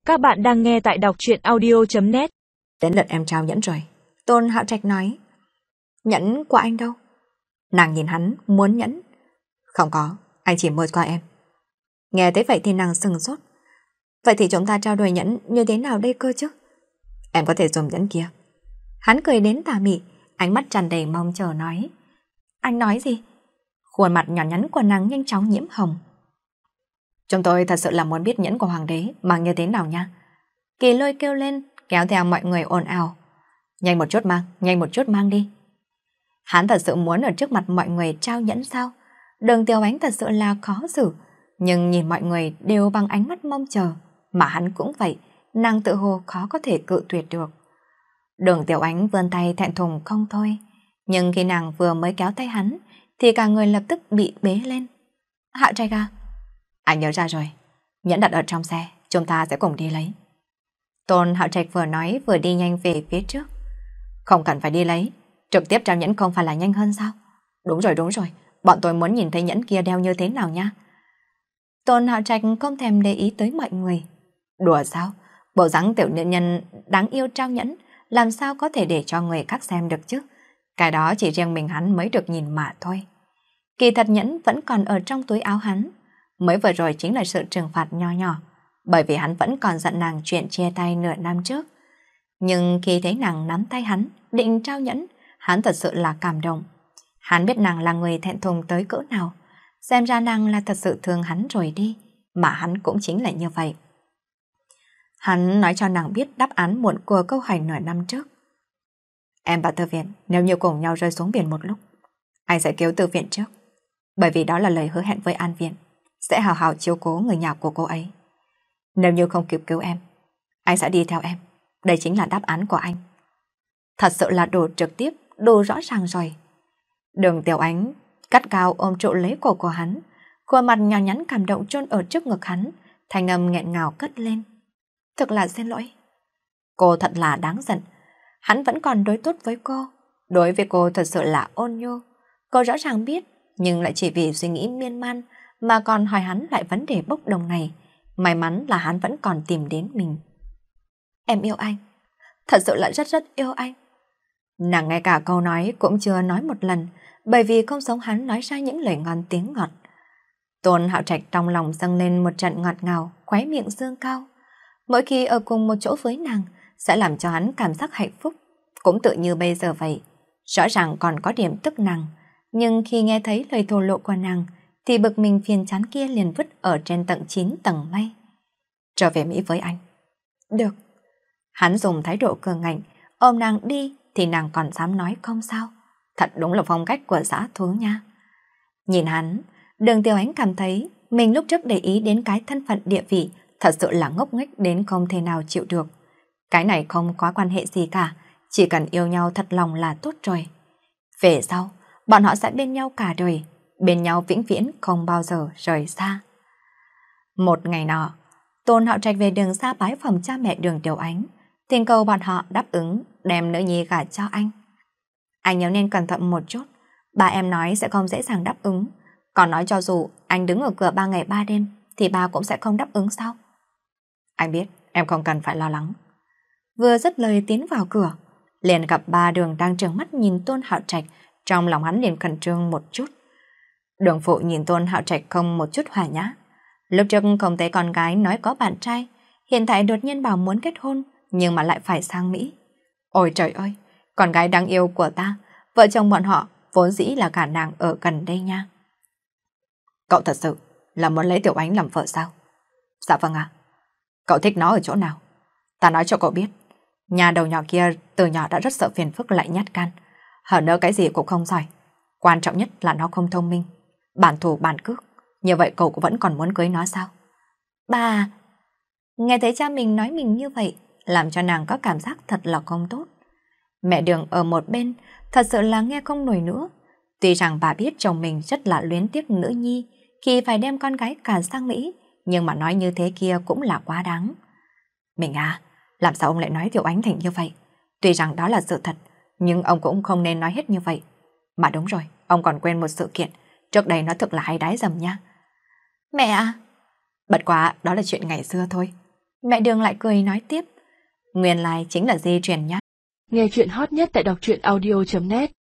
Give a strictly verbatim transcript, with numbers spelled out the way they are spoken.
Các bạn đang nghe tại đọc truyện audio chấm net. Đến lượt em trao nhẫn rồi. Tôn Hạo Trạch nói. Nhẫn của anh đâu? Nàng nhìn hắn muốn nhẫn. Không có, anh chỉ mua qua em. Nghe tới vậy thì nàng sừng sốt. Vậy thì chúng ta trao đổi nhẫn như thế nào đây cơ chứ? Em có thể dùng nhẫn kia. Hắn cười đến tà mị, ánh mắt tràn đầy mong chờ nói. Anh nói gì? Khuôn mặt nhỏ nhắn của nàng nhanh chóng nhiễm hồng. Chúng tôi thật sự là muốn biết nhẫn của hoàng đế mang như thế nào nha. Kỳ Lôi kêu lên, kéo theo mọi người ồn ào. Nhanh một chút mang, nhanh một chút mang đi. Hắn thật sự muốn ở trước mặt mọi người trao nhẫn sao? Đường Tiểu Ánh thật sự là khó xử, nhưng nhìn mọi người đều bằng ánh mắt mong chờ, mà hắn cũng vậy, nàng tự hồ khó có thể cự tuyệt được. Đường Tiểu Ánh vươn tay thẹn thùng không thôi, nhưng khi nàng vừa mới kéo tay hắn, thì cả người lập tức bị bế lên. Hạ Trạch à? Anh nhớ ra rồi, nhẫn đặt ở trong xe, chúng ta sẽ cùng đi lấy. Tôn Hạo Trạch vừa nói vừa đi nhanh về phía trước. Không cần phải đi lấy, trực tiếp trao nhẫn không phải là nhanh hơn sao? Đúng rồi, đúng rồi, bọn tôi muốn nhìn thấy nhẫn kia đeo như thế nào nha. Tôn Hạo Trạch không thèm để ý tới mọi người. Đùa sao? Bộ dáng tiểu nữ nhân đáng yêu trao nhẫn, làm sao có thể để cho người khác xem được chứ? Cái đó chỉ riêng mình hắn mới được nhìn mà thôi. Kỳ thật nhẫn vẫn còn ở trong túi áo hắn. Mới vừa rồi chính là sự trừng phạt nho nhỏ, bởi vì hắn vẫn còn giận nàng chuyện chia tay nửa năm trước. Nhưng khi thấy nàng nắm tay hắn, định trao nhẫn, hắn thật sự là cảm động. Hắn biết nàng là người thẹn thùng tới cỡ nào, xem ra nàng là thật sự thương hắn rồi đi, mà hắn cũng chính là như vậy. Hắn nói cho nàng biết đáp án muộn của câu hỏi nửa năm trước. Em và Tư Viện nếu như cùng nhau rơi xuống biển một lúc, anh sẽ cứu Tư Viện trước, bởi vì đó là lời hứa hẹn với An Viện, sẽ hào hào chiếu cố người nhà của cô ấy. Nếu như không kịp cứu em, anh sẽ đi theo em. Đây chính là đáp án của anh. Thật sự là đủ trực tiếp, đủ rõ ràng rồi. Đường Tiểu Ánh cắt cao ôm trụ lấy cổ của hắn, khuôn mặt nhỏ nhắn cảm động chôn ở trước ngực hắn, thanh âm nghẹn ngào cất lên. Thật là xin lỗi. Cô thật là đáng giận. Hắn vẫn còn đối tốt với cô. Đối với cô thật sự là ôn nhu. Cô rõ ràng biết, nhưng lại chỉ vì suy nghĩ miên man mà còn hỏi hắn lại vấn đề bốc đồng này. May mắn là hắn vẫn còn tìm đến mình. Em yêu anh. Thật sự là rất rất yêu anh. Nàng ngay cả câu nói cũng chưa nói một lần, bởi vì không giống hắn nói ra những lời ngon tiếng ngọt. Tôn Hạo Trạch trong lòng dâng lên một trận ngọt ngào, khóe miệng dương cao. Mỗi khi ở cùng một chỗ với nàng, sẽ làm cho hắn cảm giác hạnh phúc, cũng tự như bây giờ vậy. Rõ ràng còn có điểm tức nàng, nhưng khi nghe thấy lời thổ lộ của nàng, thì bực mình phiền chán kia liền vứt ở trên tận chín tầng mây. Trở về Mỹ với anh. Được. Hắn dùng thái độ cường ngạnh, ôm nàng đi thì nàng còn dám nói không sao. Thật đúng là phong cách của dã thú nha. Nhìn hắn, Đường Tiểu Ánh cảm thấy mình lúc trước để ý đến cái thân phận địa vị thật sự là ngốc nghếch đến không thể nào chịu được. Cái này không có quan hệ gì cả, chỉ cần yêu nhau thật lòng là tốt rồi. Về sau, bọn họ sẽ bên nhau cả đời, bên nhau vĩnh viễn không bao giờ rời xa. Một ngày nọ, Tôn Hạo Trạch về đường xa bái phòng cha mẹ Đường Tiểu Ánh, thỉnh cầu bọn họ đáp ứng đem nữ nhi gả cho anh. Anh nhớ nên cẩn thận một chút, ba em nói sẽ không dễ dàng đáp ứng, còn nói cho dù anh đứng ở cửa ba ngày ba đêm thì ba cũng sẽ không đáp ứng sao? Anh biết, em không cần phải lo lắng. Vừa dứt lời tiến vào cửa, liền gặp ba Đường đang trợn mắt nhìn Tôn Hạo Trạch, trong lòng hắn liền khẩn trương một chút. Đường phụ nhìn Tôn Hạo Trạch không một chút hòa nhã. Lúc trước không thấy con gái nói có bạn trai, hiện tại đột nhiên bảo muốn kết hôn, nhưng mà lại phải sang Mỹ. Ôi trời ơi, con gái đáng yêu của ta, vợ chồng bọn họ vốn dĩ là cả nàng ở gần đây nha. Cậu thật sự là muốn lấy Tiểu Ánh làm vợ sao? Dạ vâng ạ. Cậu thích nó ở chỗ nào? Ta nói cho cậu biết, nhà đầu nhỏ kia từ nhỏ đã rất sợ phiền phức lại nhát gan, hơn nữa cái gì cũng không giỏi. Quan trọng nhất là nó không thông minh, bản thù bản cước. Như vậy cậu cũng vẫn còn muốn cưới nó sao? Bà! Nghe thấy cha mình nói mình như vậy, làm cho nàng có cảm giác thật là không tốt. Mẹ Đường ở một bên, thật sự là nghe không nổi nữa. Tuy rằng bà biết chồng mình rất là luyến tiếc nữ nhi khi phải đem con gái cả sang Mỹ, nhưng mà nói như thế kia cũng là quá đáng. Mình à, làm sao ông lại nói Tiểu Ánh thành như vậy? Tuy rằng đó là sự thật, nhưng ông cũng không nên nói hết như vậy. Mà đúng rồi, ông còn quên một sự kiện. Trước đây nó thực là hay đái dầm nha. Mẹ à! Bật quá, đó là chuyện ngày xưa thôi. Mẹ Đường lại cười nói tiếp. Nguyên lai chính là di truyền nhá. Nghe chuyện hot nhất tại đọc truyện audio chấm net.